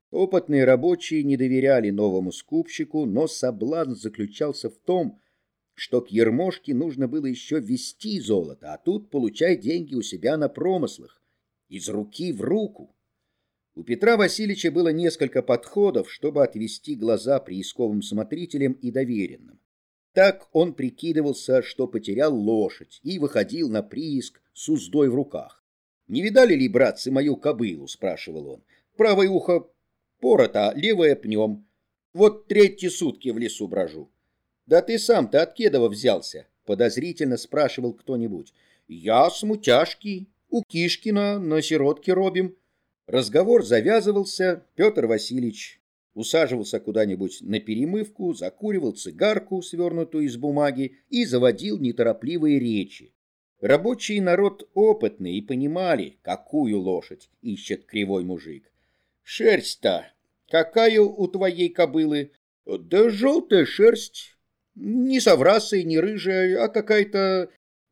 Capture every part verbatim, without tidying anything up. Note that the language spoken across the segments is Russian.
Опытные рабочие не доверяли новому скупщику, но соблазн заключался в том, что к Ермошке нужно было еще ввести золото, а тут получай деньги у себя на промыслах, из руки в руку. У Петра Васильевича было несколько подходов, чтобы отвести глаза приисковым смотрителям и доверенным. Так он прикидывался, что потерял лошадь, и выходил на прииск с уздой в руках. «Не видали ли, братцы, мою кобылу?» — спрашивал он. «Правое ухо порото, а левое пнем. Вот третьи сутки в лесу брожу». «Да ты сам-то от Кедова взялся?» — подозрительно спрашивал кто-нибудь. «Я с Мутяшки, у Кишкина на сиротке робим». Разговор завязывался, Петр Васильевич усаживался куда-нибудь на перемывку, закуривал цигарку, свернутую из бумаги, и заводил неторопливые речи. Рабочий народ опытный и понимали, какую лошадь ищет кривой мужик. «Шерсть-то какая у твоей кобылы?» «Да желтая шерсть, не соврасая, не рыжая, а какая-то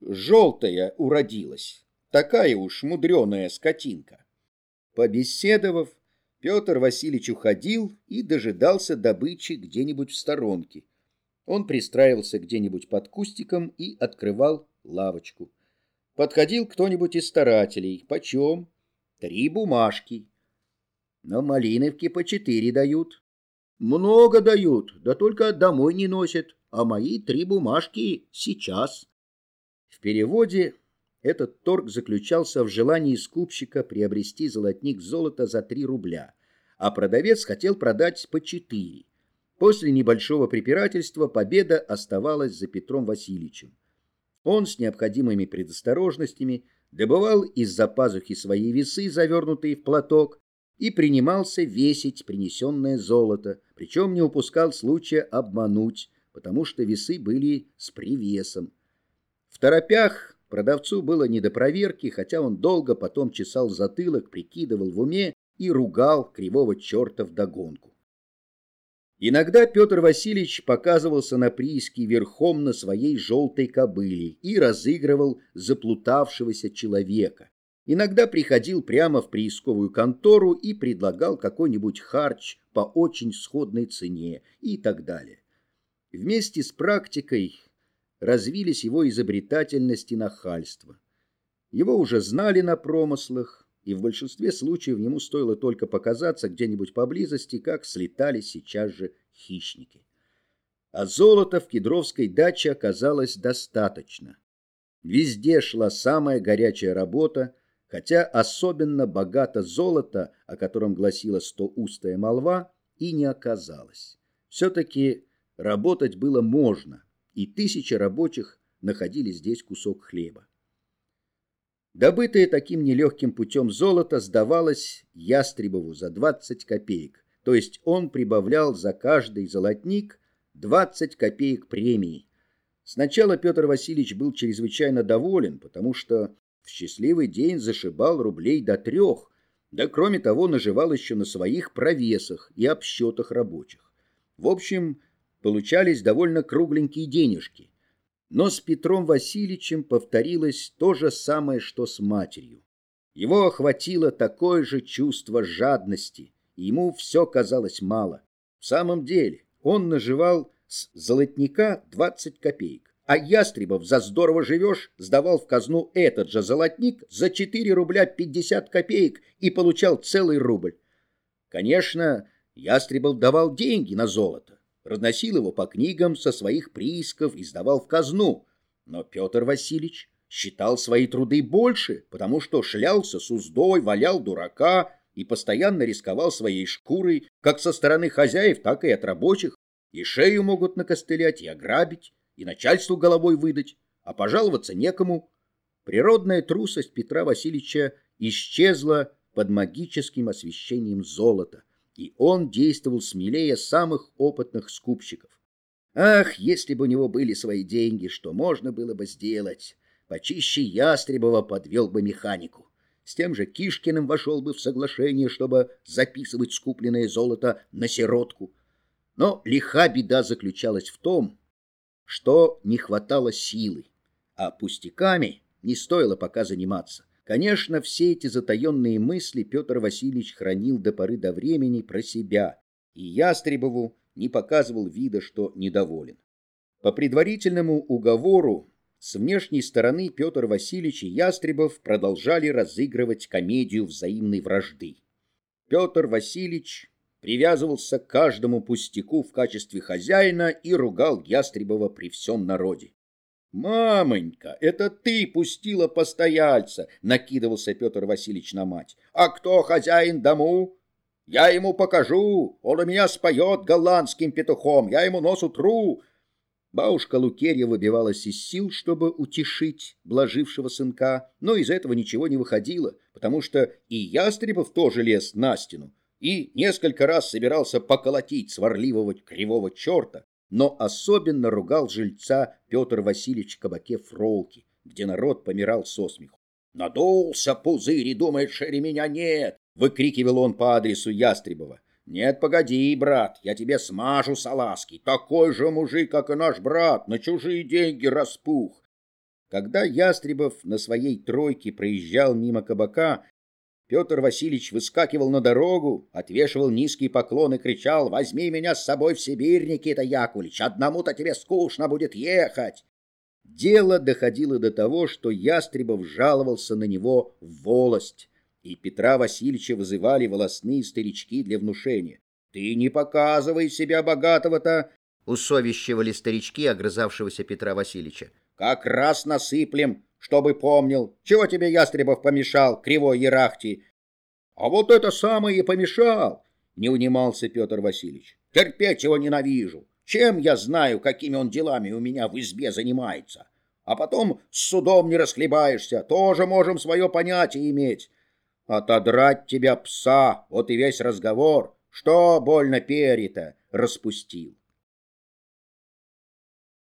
желтая уродилась. Такая уж мудреная скотинка». Побеседовав, Петр Васильевич уходил и дожидался добычи где-нибудь в сторонке. Он пристраивался где-нибудь под кустиком и открывал лавочку. Подходил кто-нибудь из старателей. «Почем?» «Три бумажки». «На Малиновке по четыре дают». «Много дают, да только домой не носят, а мои три бумажки сейчас». В переводе этот торг заключался в желании скупщика приобрести золотник золота за три рубля, а продавец хотел продать по четыре. После небольшого препирательства победа оставалась за Петром Васильевичем. Он с необходимыми предосторожностями добывал из-за пазухи свои весы, завернутые в платок, и принимался весить принесенное золото, причем не упускал случая обмануть, потому что весы были с привесом. В торопях продавцу было не до проверки, хотя он долго потом чесал затылок, прикидывал в уме и ругал кривого черта вдогонку. Иногда Петр Васильевич показывался на прииске верхом на своей желтой кобыле и разыгрывал заплутавшегося человека. Иногда приходил прямо в приисковую контору и предлагал какой-нибудь харч по очень сходной цене и так далее. Вместе с практикой развились его изобретательность и нахальство. Его уже знали на промыслах, и в большинстве случаев ему стоило только показаться где-нибудь поблизости, как слетали сейчас же хищники. А золота в кедровской даче оказалось достаточно. Везде шла самая горячая работа, хотя особенно богато золото, о котором гласила стоустая молва, и не оказалось. Все-таки работать было можно, и тысячи рабочих находили здесь кусок хлеба. Добытое таким нелегким путем золото сдавалось Ястребову за двадцать копеек, то есть он прибавлял за каждый золотник двадцать копеек премии. Сначала Петр Васильевич был чрезвычайно доволен, потому что в счастливый день зашибал рублей до трех, да кроме того наживал еще на своих провесах и обсчетах рабочих. В общем, получались довольно кругленькие денежки. Но с Петром Васильевичем повторилось то же самое, что с матерью. Его охватило такое же чувство жадности, и ему все казалось мало. В самом деле он наживал с золотника двадцать копеек, а Ястребов за «здорово живешь» сдавал в казну этот же золотник за четыре рубля пятьдесят копеек и получал целый рубль. Конечно, Ястребов давал деньги на золото, разносил его по книгам со своих приисков и сдавал в казну, но Петр Васильевич считал свои труды больше, потому что шлялся с уздой, валял дурака и постоянно рисковал своей шкурой как со стороны хозяев, так и от рабочих, и шею могут накостылять, и ограбить, и начальству головой выдать, а пожаловаться некому. Природная трусость Петра Васильевича исчезла под магическим освещением золота, и он действовал смелее самых опытных скупщиков. Ах, если бы у него были свои деньги, что можно было бы сделать? Почище Ястребова подвел бы механику. С тем же Кишкиным вошел бы в соглашение, чтобы записывать скупленное золото на сиротку. Но лиха беда заключалась в том, что не хватало силы, а пустяками не стоило пока заниматься, Конечно, все эти затаенные мысли Петр Васильевич хранил до поры до времени про себя, и Ястребову не показывал вида, что недоволен. По предварительному уговору с внешней стороны Петр Васильевич и Ястребов продолжали разыгрывать комедию взаимной вражды. Петр Васильевич привязывался к каждому пустяку в качестве хозяина и ругал Ястребова при всем народе. «Мамонька, это ты пустила постояльца!» — накидывался Петр Васильевич на мать. «А кто хозяин дому? Я ему покажу, он у меня споет голландским петухом, я ему нос утру!» Бабушка Лукерья выбивалась из сил, чтобы утешить блажившего сынка, но из этого ничего не выходило, потому что и Ястребов тоже лез на стену и несколько раз собирался поколотить сварливого кривого черта, но особенно ругал жильца Петр Васильевич в кабаке Фролки, где народ помирал со смеху. «Надулся пузырь и думает, что ремня нет!» — выкрикивал он по адресу Ястребова. «Нет, погоди, брат, я тебе смажу салазки. Такой же мужик, как и наш брат, на чужие деньги распух». Когда Ястребов на своей тройке проезжал мимо кабака, Петр Васильевич выскакивал на дорогу, отвешивал низкий поклон и кричал: «Возьми меня с собой в Сибирь, Никита Яковлевич, одному-то тебе скучно будет ехать». Дело доходило до того, что Ястребов жаловался на него в волость, и Петра Васильевича вызывали волосные старички для внушения. «Ты не показывай себя богатого-то!» — усовещивали старички огрызавшегося Петра Васильевича. «Как раз насыплем, чтобы помнил. Чего тебе Ястребов помешал, кривой ерахти?» «А вот это самое и помешал!» — не унимался Петр Васильевич. «Терпеть его ненавижу. Чем я знаю, какими он делами у меня в избе занимается? А потом с судом не расхлебаешься, тоже можем свое понятие иметь. Отодрать тебя, пса, вот и весь разговор. Что больно перья-то распустил?»